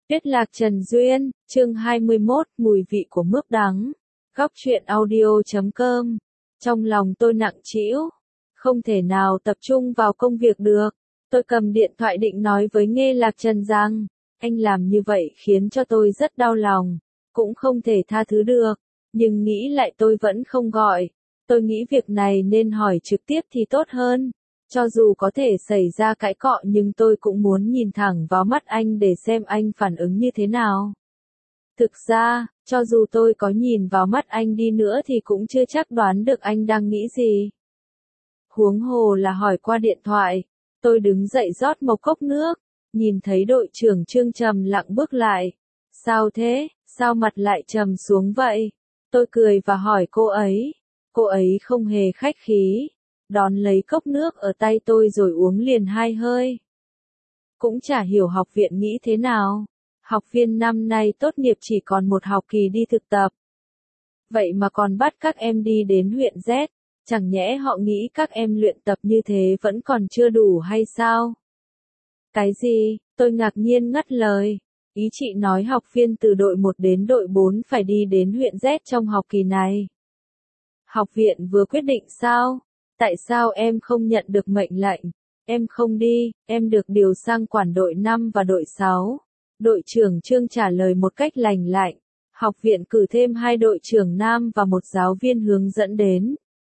Tuyết Lạc Trần Duyên, chương 21, mùi vị của mướp đắng. Góc truyện audio.com. Trong lòng tôi nặng trĩu, không thể nào tập trung vào công việc được. Tôi cầm điện thoại định nói với Nghê Lạc Trần rằng, anh làm như vậy khiến cho tôi rất đau lòng, cũng không thể tha thứ được, nhưng nghĩ lại tôi vẫn không gọi. Tôi nghĩ việc này nên hỏi trực tiếp thì tốt hơn. Cho dù có thể xảy ra cãi cọ nhưng tôi cũng muốn nhìn thẳng vào mắt anh để xem anh phản ứng như thế nào. Thực ra, cho dù tôi có nhìn vào mắt anh đi nữa thì cũng chưa chắc đoán được anh đang nghĩ gì. Huống hồ là hỏi qua điện thoại. Tôi đứng dậy rót một cốc nước, nhìn thấy đội trưởng Trương trầm lặng bước lại. Sao thế, sao mặt lại trầm xuống vậy? Tôi cười và hỏi cô ấy. Cô ấy không hề khách khí, đón lấy cốc nước ở tay tôi rồi uống liền 2 hơi. Cũng chả hiểu học viện nghĩ thế nào. Học viên năm nay tốt nghiệp chỉ còn 1 học kỳ đi thực tập. Vậy mà còn bắt các em đi đến huyện Z, chẳng nhẽ họ nghĩ các em luyện tập như thế vẫn còn chưa đủ hay sao? Cái gì? Tôi ngạc nhiên ngắt lời. Ý chị nói học viên từ đội 1 đến đội 4 phải đi đến huyện Z trong học kỳ này. Học viện vừa quyết định sao? Tại sao em không nhận được mệnh lệnh? Em không đi, em được điều sang quản đội 5 và đội 6. Đội trưởng Trương trả lời một cách lành lạnh. Học viện cử thêm 2 đội trưởng nam và 1 giáo viên hướng dẫn đến.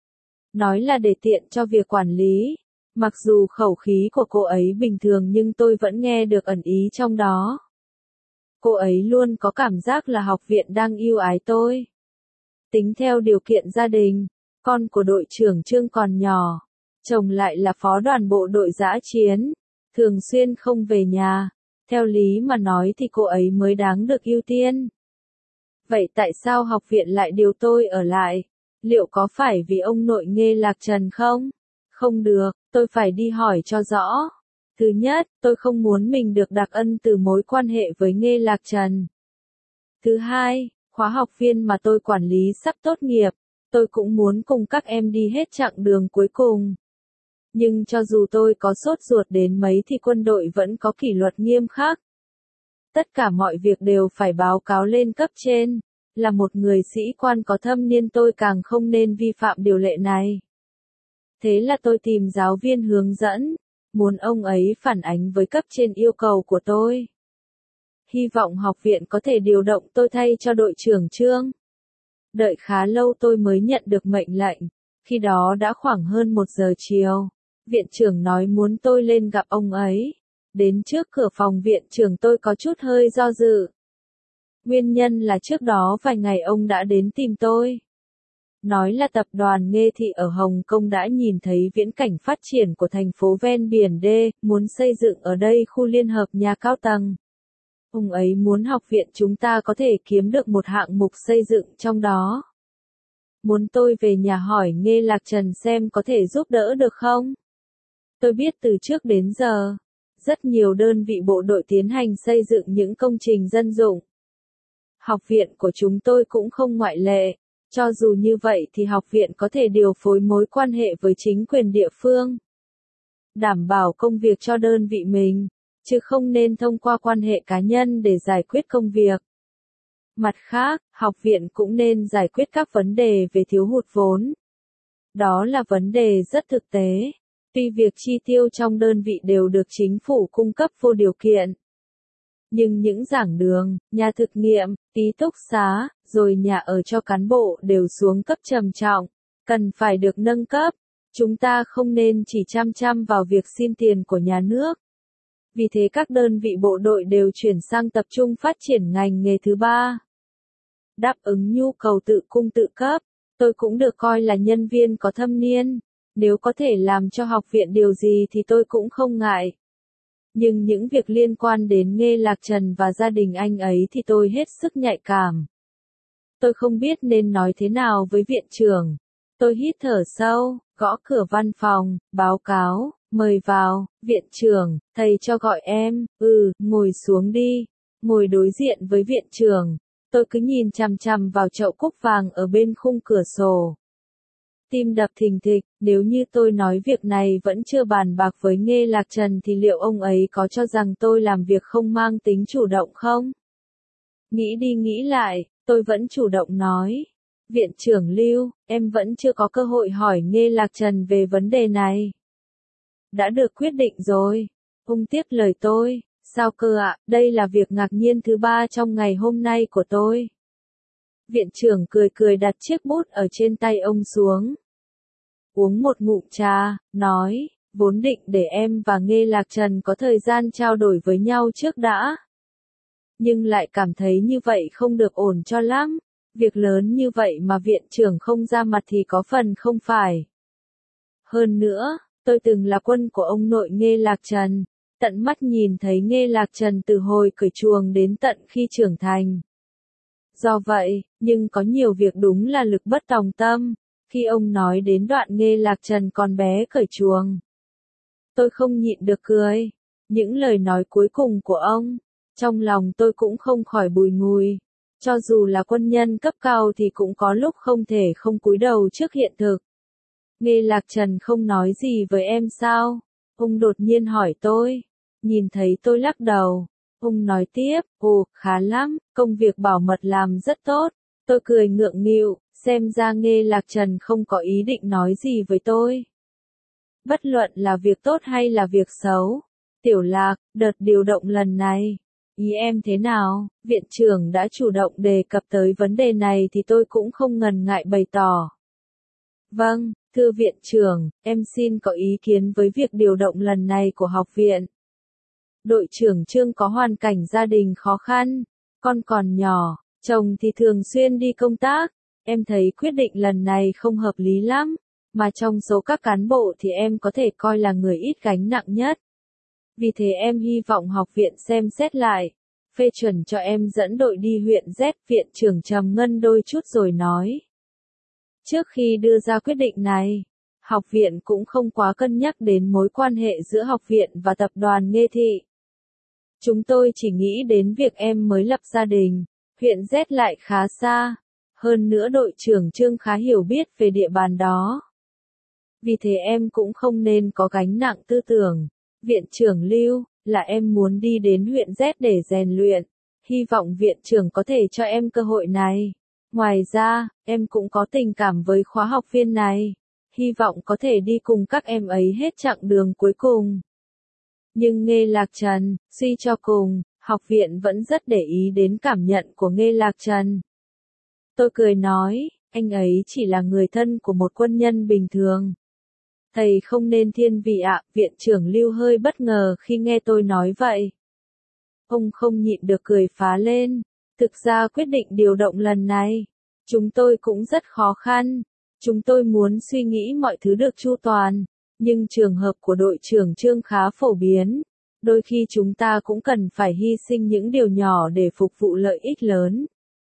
Nói là để tiện cho việc quản lý. Mặc dù khẩu khí của cô ấy bình thường nhưng tôi vẫn nghe được ẩn ý trong đó. Cô ấy luôn có cảm giác là học viện đang yêu ái tôi. Tính theo điều kiện gia đình, con của đội trưởng Trương còn nhỏ, chồng lại là phó đoàn bộ đội dã chiến, thường xuyên không về nhà, theo lý mà nói thì cô ấy mới đáng được ưu tiên. Vậy tại sao học viện lại điều tôi ở lại? Liệu có phải vì ông nội Nghê Lạc Trần không? Không được, tôi phải đi hỏi cho rõ. Thứ nhất, tôi không muốn mình được đặc ân từ mối quan hệ với Nghê Lạc Trần. Thứ hai, khóa học viên mà tôi quản lý sắp tốt nghiệp, tôi cũng muốn cùng các em đi hết chặng đường cuối cùng. Nhưng cho dù tôi có sốt ruột đến mấy thì quân đội vẫn có kỷ luật nghiêm khắc. Tất cả mọi việc đều phải báo cáo lên cấp trên. Là một người sĩ quan có thâm niên tôi càng không nên vi phạm điều lệ này. Thế là tôi tìm giáo viên hướng dẫn, muốn ông ấy phản ánh với cấp trên yêu cầu của tôi. Hy vọng học viện có thể điều động tôi thay cho đội trưởng Trương. Đợi khá lâu tôi mới nhận được mệnh lệnh, khi đó đã khoảng hơn 1 giờ chiều. Viện trưởng nói muốn tôi lên gặp ông ấy. Đến trước cửa phòng viện trưởng tôi có chút hơi do dự. Nguyên nhân là trước đó vài ngày ông đã đến tìm tôi. Nói là tập đoàn Nghê Thị ở Hồng Kông đã nhìn thấy viễn cảnh phát triển của thành phố ven biển D, muốn xây dựng ở đây khu liên hợp nhà cao tầng. Ông ấy muốn học viện chúng ta có thể kiếm được một hạng mục xây dựng trong đó. Muốn tôi về nhà hỏi Nghê Lạc Trần xem có thể giúp đỡ được không? Tôi biết từ trước đến giờ, rất nhiều đơn vị bộ đội tiến hành xây dựng những công trình dân dụng. Học viện của chúng tôi cũng không ngoại lệ. Cho dù như vậy thì học viện có thể điều phối mối quan hệ với chính quyền địa phương. Đảm bảo công việc cho đơn vị mình, chứ không nên thông qua quan hệ cá nhân để giải quyết công việc. Mặt khác, học viện cũng nên giải quyết các vấn đề về thiếu hụt vốn. Đó là vấn đề rất thực tế. Tuy việc chi tiêu trong đơn vị đều được chính phủ cung cấp vô điều kiện. Nhưng những giảng đường, nhà thực nghiệm, ký túc xá, rồi nhà ở cho cán bộ đều xuống cấp trầm trọng, cần phải được nâng cấp. Chúng ta không nên chỉ chăm chăm vào việc xin tiền của nhà nước. Vì thế các đơn vị bộ đội đều chuyển sang tập trung phát triển ngành nghề thứ 3. Đáp ứng nhu cầu tự cung tự cấp, tôi cũng được coi là nhân viên có thâm niên. Nếu có thể làm cho học viện điều gì thì tôi cũng không ngại. Nhưng những việc liên quan đến Nghê Lạc Trần và gia đình anh ấy thì tôi hết sức nhạy cảm. Tôi không biết nên nói thế nào với viện trưởng. Tôi hít thở sâu, gõ cửa văn phòng, báo cáo, mời vào, viện trưởng, thầy cho gọi em, ngồi xuống đi. Ngồi đối diện với viện trưởng, tôi cứ nhìn chằm chằm vào chậu cúc vàng ở bên khung cửa sổ. Tim đập thình thịch, nếu như tôi nói việc này vẫn chưa bàn bạc với Nghê Lạc Trần thì liệu ông ấy có cho rằng tôi làm việc không mang tính chủ động không? Nghĩ đi nghĩ lại, tôi vẫn chủ động nói. Viện trưởng Lưu, em vẫn chưa có cơ hội hỏi Nghê Lạc Trần về vấn đề này. Đã được quyết định rồi. Ông tiếp lời tôi. Sao cơ ạ, đây là việc ngạc nhiên thứ 3 trong ngày hôm nay của tôi. Viện trưởng cười cười đặt chiếc bút ở trên tay ông xuống. Uống một ngụm trà, nói, vốn định để em và Nghê Lạc Trần có thời gian trao đổi với nhau trước đã. Nhưng lại cảm thấy như vậy không được ổn cho lắm. Việc lớn như vậy mà viện trưởng không ra mặt thì có phần không phải. Hơn nữa, tôi từng là quân của ông nội Nghê Lạc Trần, tận mắt nhìn thấy Nghê Lạc Trần từ hồi cởi chuồng đến tận khi trưởng thành. Do vậy, nhưng có nhiều việc đúng là lực bất tòng tâm, khi ông nói đến đoạn Nghê Lạc Trần còn bé cởi chuồng. Tôi không nhịn được cười. Những lời nói cuối cùng của ông, trong lòng tôi cũng không khỏi bùi ngùi. Cho dù là quân nhân cấp cao thì cũng có lúc không thể không cúi đầu trước hiện thực. Nghê Lạc Trần không nói gì với em sao? Ông đột nhiên hỏi tôi. Nhìn thấy tôi lắc đầu. Ông nói tiếp, ồ, khá lắm, công việc bảo mật làm rất tốt. Tôi cười ngượng nghịu, xem ra Nghê Lạc Trần không có ý định nói gì với tôi. Bất luận là việc tốt hay là việc xấu. Tiểu Lạc, đợt điều động lần này, ý em thế nào? Viện trưởng đã chủ động đề cập tới vấn đề này thì tôi cũng không ngần ngại bày tỏ. Vâng, thưa viện trưởng, em xin có ý kiến với việc điều động lần này của học viện. Đội trưởng Trương có hoàn cảnh gia đình khó khăn, con còn nhỏ, chồng thì thường xuyên đi công tác. Em thấy quyết định lần này không hợp lý lắm, mà trong số các cán bộ thì em có thể coi là người ít gánh nặng nhất. Vì thế em hy vọng học viện xem xét lại, phê chuẩn cho em dẫn đội đi huyện Z. Viện trưởng trầm ngâm đôi chút rồi nói. Trước khi đưa ra quyết định này, học viện cũng không quá cân nhắc đến mối quan hệ giữa học viện và tập đoàn Nghê Thị. Chúng tôi chỉ nghĩ đến việc em mới lập gia đình, huyện Z lại khá xa, hơn nữa đội trưởng Trương khá hiểu biết về địa bàn đó. Vì thế em cũng không nên có gánh nặng tư tưởng. Viện trưởng Lưu, là em muốn đi đến huyện Z để rèn luyện, hy vọng viện trưởng có thể cho em cơ hội này. Ngoài ra, em cũng có tình cảm với khóa học viên này, hy vọng có thể đi cùng các em ấy hết chặng đường cuối cùng. Nhưng Nghê Lạc Trần, suy cho cùng, học viện vẫn rất để ý đến cảm nhận của Nghê Lạc Trần. Tôi cười nói, anh ấy chỉ là người thân của một quân nhân bình thường. Thầy không nên thiên vị ạ. Viện trưởng Lưu hơi bất ngờ khi nghe tôi nói vậy. Ông không nhịn được cười phá lên. Thực ra quyết định điều động lần này, chúng tôi cũng rất khó khăn. Chúng tôi muốn suy nghĩ mọi thứ được chu toàn, nhưng trường hợp của đội trưởng Trương khá phổ biến. Đôi khi chúng ta cũng cần phải hy sinh những điều nhỏ để phục vụ lợi ích lớn.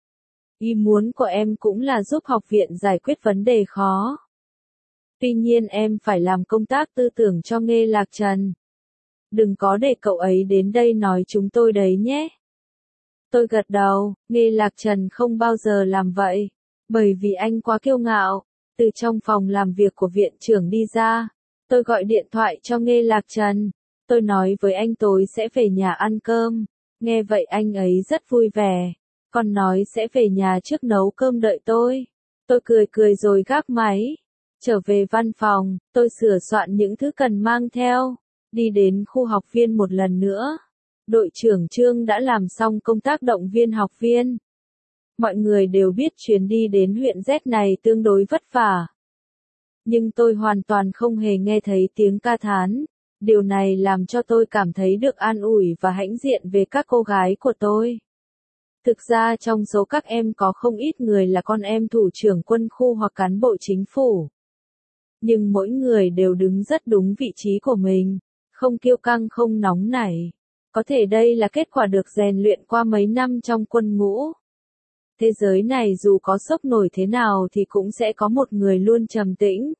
Ý muốn của em cũng là giúp học viện giải quyết vấn đề khó. Tuy nhiên em phải làm công tác tư tưởng cho Nghê Lạc Trần. Đừng có để cậu ấy đến đây nói chúng tôi đấy nhé. Tôi gật đầu, Nghê Lạc Trần không bao giờ làm vậy. Bởi vì anh quá kiêu ngạo. Từ trong phòng làm việc của viện trưởng đi ra, tôi gọi điện thoại cho Nghê Lạc Trần. Tôi nói với anh tối sẽ về nhà ăn cơm. Nghe vậy anh ấy rất vui vẻ. Còn nói sẽ về nhà trước nấu cơm đợi tôi. Tôi cười cười rồi gác máy. Trở về văn phòng, tôi sửa soạn những thứ cần mang theo. Đi đến khu học viên một lần nữa. Đội trưởng Trương đã làm xong công tác động viên học viên. Mọi người đều biết chuyến đi đến huyện Z này tương đối vất vả. Nhưng tôi hoàn toàn không hề nghe thấy tiếng ca thán. Điều này làm cho tôi cảm thấy được an ủi và hãnh diện về các cô gái của tôi. Thực ra trong số các em có không ít người là con em thủ trưởng quân khu hoặc cán bộ chính phủ. Nhưng mỗi người đều đứng rất đúng vị trí của mình, không kiêu căng không nóng nảy. Có thể đây là kết quả được rèn luyện qua mấy năm trong quân ngũ. Thế giới này dù có sốc nổi thế nào thì cũng sẽ có một người luôn trầm tĩnh.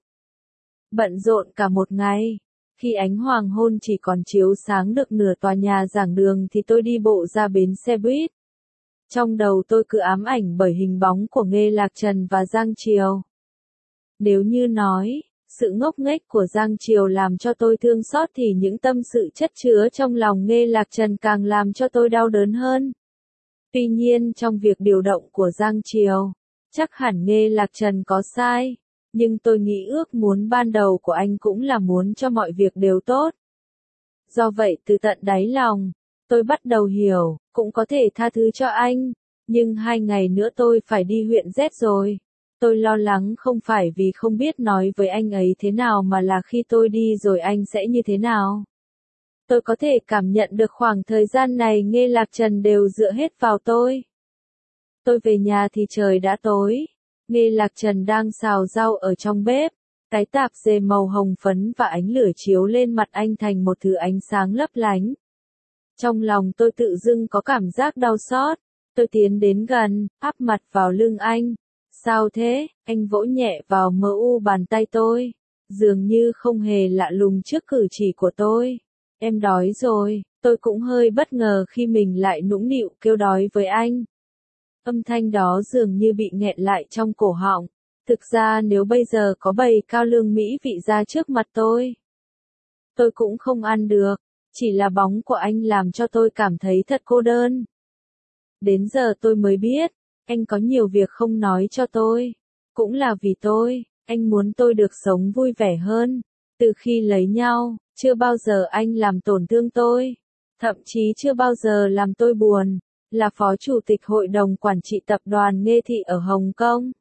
Bận rộn cả một ngày. Khi ánh hoàng hôn chỉ còn chiếu sáng được nửa tòa nhà giảng đường thì tôi đi bộ ra bến xe buýt. Trong đầu tôi cứ ám ảnh bởi hình bóng của Nghê Lạc Trần và Giang Triều. Nếu như nói, sự ngốc nghếch của Giang Triều làm cho tôi thương xót thì những tâm sự chất chứa trong lòng Nghê Lạc Trần càng làm cho tôi đau đớn hơn. Tuy nhiên trong việc điều động của Giang Triều, chắc hẳn Nghê Lạc Trần có sai, nhưng tôi nghĩ ước muốn ban đầu của anh cũng là muốn cho mọi việc đều tốt. Do vậy từ tận đáy lòng, tôi bắt đầu hiểu, cũng có thể tha thứ cho anh, nhưng 2 ngày nữa tôi phải đi huyện Z rồi. Tôi lo lắng không phải vì không biết nói với anh ấy thế nào mà là khi tôi đi rồi anh sẽ như thế nào. Tôi có thể cảm nhận được khoảng thời gian này Nghê Lạc Trần đều dựa hết vào tôi. Tôi về nhà thì trời đã tối. Nghê Lạc Trần đang xào rau ở trong bếp. Cái tạp dề màu hồng phấn và ánh lửa chiếu lên mặt anh thành một thứ ánh sáng lấp lánh. Trong lòng tôi tự dưng có cảm giác đau xót. Tôi tiến đến gần, áp mặt vào lưng anh. Sao thế? Anh vỗ nhẹ vào mờ u bàn tay tôi. Dường như không hề lạ lùng trước cử chỉ của tôi. Em đói rồi. Tôi cũng hơi bất ngờ khi mình lại nũng nịu kêu đói với anh. Âm thanh đó dường như bị nghẹn lại trong cổ họng. Thực ra nếu bây giờ có bầy cao lương mỹ vị ra trước mặt tôi cũng không ăn được. Chỉ là bóng của anh làm cho tôi cảm thấy thật cô đơn. Đến giờ tôi mới biết, anh có nhiều việc không nói cho tôi. Cũng là vì tôi, anh muốn tôi được sống vui vẻ hơn. Từ khi lấy nhau, chưa bao giờ anh làm tổn thương tôi. Thậm chí chưa bao giờ làm tôi buồn. Là phó chủ tịch hội đồng quản trị tập đoàn Nghê Thị ở Hồng Kông.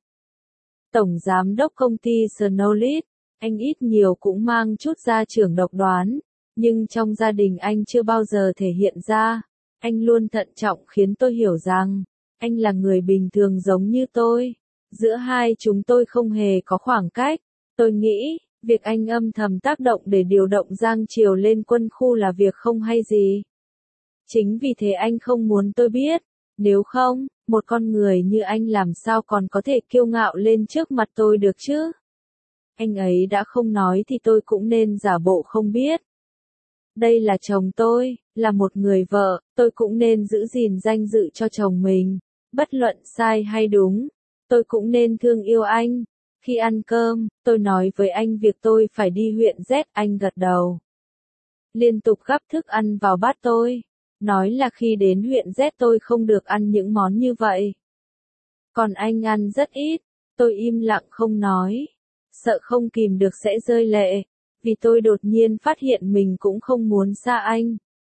Tổng giám đốc công ty Snowlit, anh ít nhiều cũng mang chút gia trưởng độc đoán. Nhưng trong gia đình anh chưa bao giờ thể hiện ra. Anh luôn thận trọng khiến tôi hiểu rằng, anh là người bình thường giống như tôi. Giữa hai chúng tôi không hề có khoảng cách. Tôi nghĩ, việc anh âm thầm tác động để điều động Giang Triều lên quân khu là việc không hay gì. Chính vì thế anh không muốn tôi biết. Nếu không, một con người như anh làm sao còn có thể kiêu ngạo lên trước mặt tôi được chứ? Anh ấy đã không nói thì tôi cũng nên giả bộ không biết. Đây là chồng tôi, là một người vợ, tôi cũng nên giữ gìn danh dự cho chồng mình. Bất luận sai hay đúng, tôi cũng nên thương yêu anh. Khi ăn cơm, tôi nói với anh việc tôi phải đi huyện Z, anh gật đầu. Liên tục gắp thức ăn vào bát tôi. Nói là khi đến huyện Z tôi không được ăn những món như vậy. Còn anh ăn rất ít, tôi im lặng không nói. Sợ không kìm được sẽ rơi lệ. Vì tôi đột nhiên phát hiện mình cũng không muốn xa anh.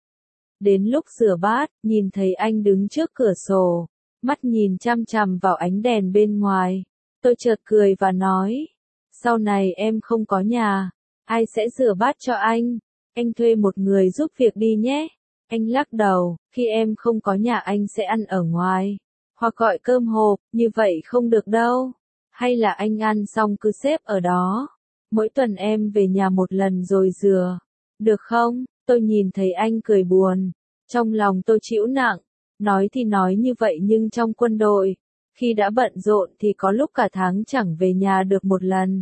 Đến lúc rửa bát, nhìn thấy anh đứng trước cửa sổ, mắt nhìn chăm chằm vào ánh đèn bên ngoài. Tôi chợt cười và nói, sau này em không có nhà, ai sẽ rửa bát cho anh? Anh thuê một người giúp việc đi nhé. Anh lắc đầu, khi em không có nhà anh sẽ ăn ở ngoài, hoặc gọi cơm hộp, như vậy không được đâu. Hay là anh ăn xong cứ xếp ở đó. Mỗi tuần em về nhà một lần rồi rửa. Được không? Tôi nhìn thấy anh cười buồn. Trong lòng tôi chịu nặng. Nói thì nói như vậy nhưng trong quân đội, khi đã bận rộn thì có lúc cả tháng chẳng về nhà được một lần.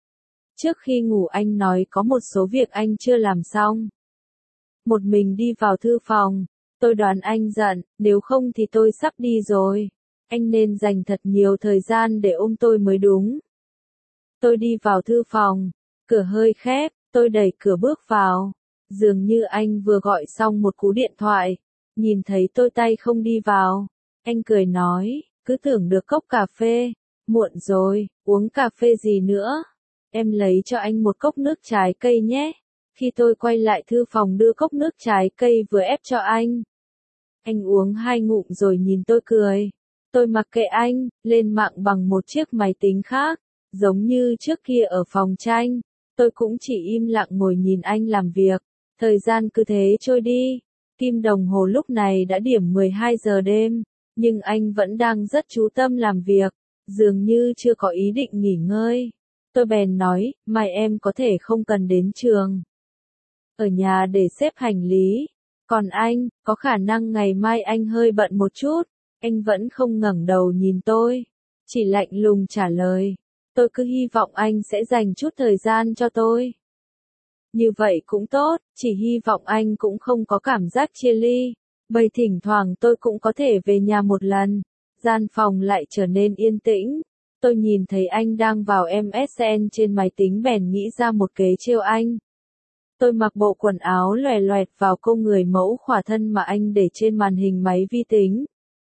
Trước khi ngủ anh nói có một số việc anh chưa làm xong. Một mình đi vào thư phòng. Tôi đoán anh giận, nếu không thì tôi sắp đi rồi. Anh nên dành thật nhiều thời gian để ôm tôi mới đúng. Tôi đi vào thư phòng, cửa hơi khép, tôi đẩy cửa bước vào. Dường như anh vừa gọi xong một cú điện thoại, nhìn thấy tôi tay không đi vào. Anh cười nói, cứ tưởng được cốc cà phê, muộn rồi, uống cà phê gì nữa. Em lấy cho anh một cốc nước trái cây nhé. Khi tôi quay lại thư phòng đưa cốc nước trái cây vừa ép cho anh. Anh uống 2 ngụm rồi nhìn tôi cười. Tôi mặc kệ anh, lên mạng bằng một chiếc máy tính khác. Giống như trước kia ở phòng tranh, tôi cũng chỉ im lặng ngồi nhìn anh làm việc. Thời gian cứ thế trôi đi. Kim đồng hồ lúc này đã điểm 12 giờ đêm, nhưng anh vẫn đang rất chú tâm làm việc, dường như chưa có ý định nghỉ ngơi. Tôi bèn nói, mai em có thể không cần đến trường. Ở nhà để xếp hành lý. Còn anh, có khả năng ngày mai anh hơi bận một chút. Anh vẫn không ngẩng đầu nhìn tôi, chỉ lạnh lùng trả lời. Tôi cứ hy vọng anh sẽ dành chút thời gian cho tôi. Như vậy cũng tốt, chỉ hy vọng anh cũng không có cảm giác chia ly. Bởi thỉnh thoảng tôi cũng có thể về nhà một lần. Gian phòng lại trở nên yên tĩnh. Tôi nhìn thấy anh đang vào MSN trên máy tính bèn nghĩ ra một kế trêu anh. Tôi mặc bộ quần áo loè loẹt vào công người mẫu khỏa thân mà anh để trên màn hình máy vi tính.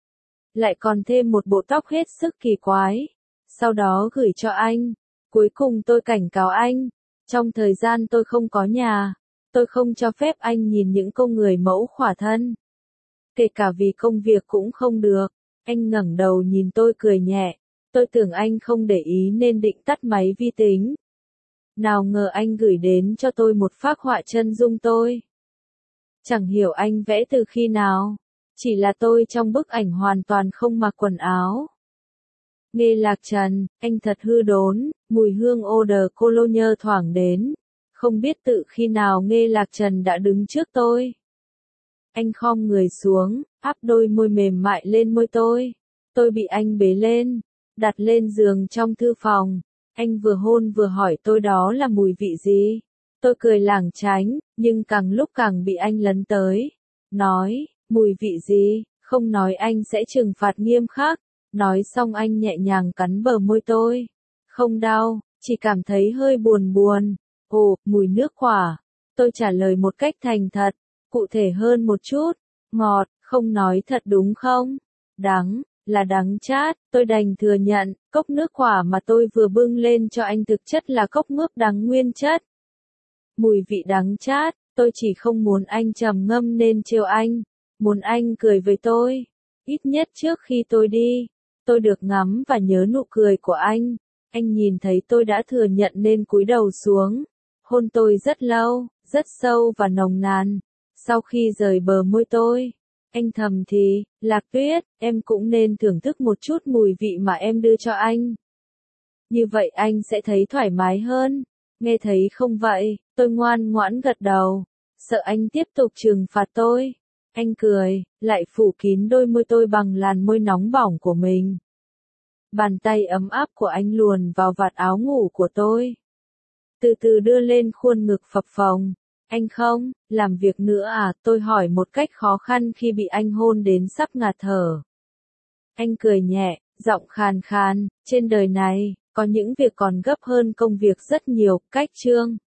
Lại còn thêm một bộ tóc hết sức kỳ quái. Sau đó gửi cho anh. Cuối cùng tôi cảnh cáo anh. Trong thời gian tôi không có nhà, tôi không cho phép anh nhìn những công người mẫu khỏa thân. Kể cả vì công việc cũng không được. Anh ngẩng đầu nhìn tôi cười nhẹ. Tôi tưởng anh không để ý nên định tắt máy vi tính. Nào ngờ anh gửi đến cho tôi một phác họa chân dung tôi. Chẳng hiểu anh vẽ từ khi nào. Chỉ là tôi trong bức ảnh hoàn toàn không mặc quần áo. Nghe Lạc Trần, anh thật hư đốn, mùi hương eau de cologne thoảng đến. Không biết tự khi nào Nghe Lạc Trần đã đứng trước tôi. Anh khom người xuống, áp đôi môi mềm mại lên môi tôi. Tôi bị anh bế lên, đặt lên giường trong thư phòng. Anh vừa hôn vừa hỏi tôi đó là mùi vị gì. Tôi cười lảng tránh, nhưng càng lúc càng bị anh lấn tới. Nói, mùi vị gì, không nói anh sẽ trừng phạt nghiêm khắc. Nói xong anh nhẹ nhàng cắn bờ môi tôi. Không đau, chỉ cảm thấy hơi buồn buồn. Ồ, mùi nước quả. Tôi trả lời một cách thành thật, cụ thể hơn một chút. Ngọt, không nói thật đúng không? Đắng, là đắng chát, tôi đành thừa nhận, cốc nước quả mà tôi vừa bưng lên cho anh thực chất là cốc mướp đắng nguyên chất. Mùi vị đắng chát, tôi chỉ không muốn anh trầm ngâm nên trêu anh, muốn anh cười với tôi. Ít nhất trước khi tôi đi, tôi được ngắm và nhớ nụ cười của anh. Anh nhìn thấy tôi đã thừa nhận nên cúi đầu xuống, hôn tôi rất lâu, rất sâu và nồng nàn. Sau khi rời bờ môi tôi, anh thầm thì, Lạc Tuyết, em cũng nên thưởng thức một chút mùi vị mà em đưa cho anh. Như vậy anh sẽ thấy thoải mái hơn. Nghe thấy không vậy, tôi ngoan ngoãn gật đầu, sợ anh tiếp tục trừng phạt tôi. Anh cười, lại phủ kín đôi môi tôi bằng làn môi nóng bỏng của mình. Bàn tay ấm áp của anh luồn vào vạt áo ngủ của tôi. Từ từ đưa lên khuôn ngực phập phồng. Anh không, làm việc nữa à? Tôi hỏi một cách khó khăn khi bị anh hôn đến sắp ngạt thở. Anh cười nhẹ, giọng khàn khàn, trên đời này, có những việc còn gấp hơn công việc rất nhiều, cách chương.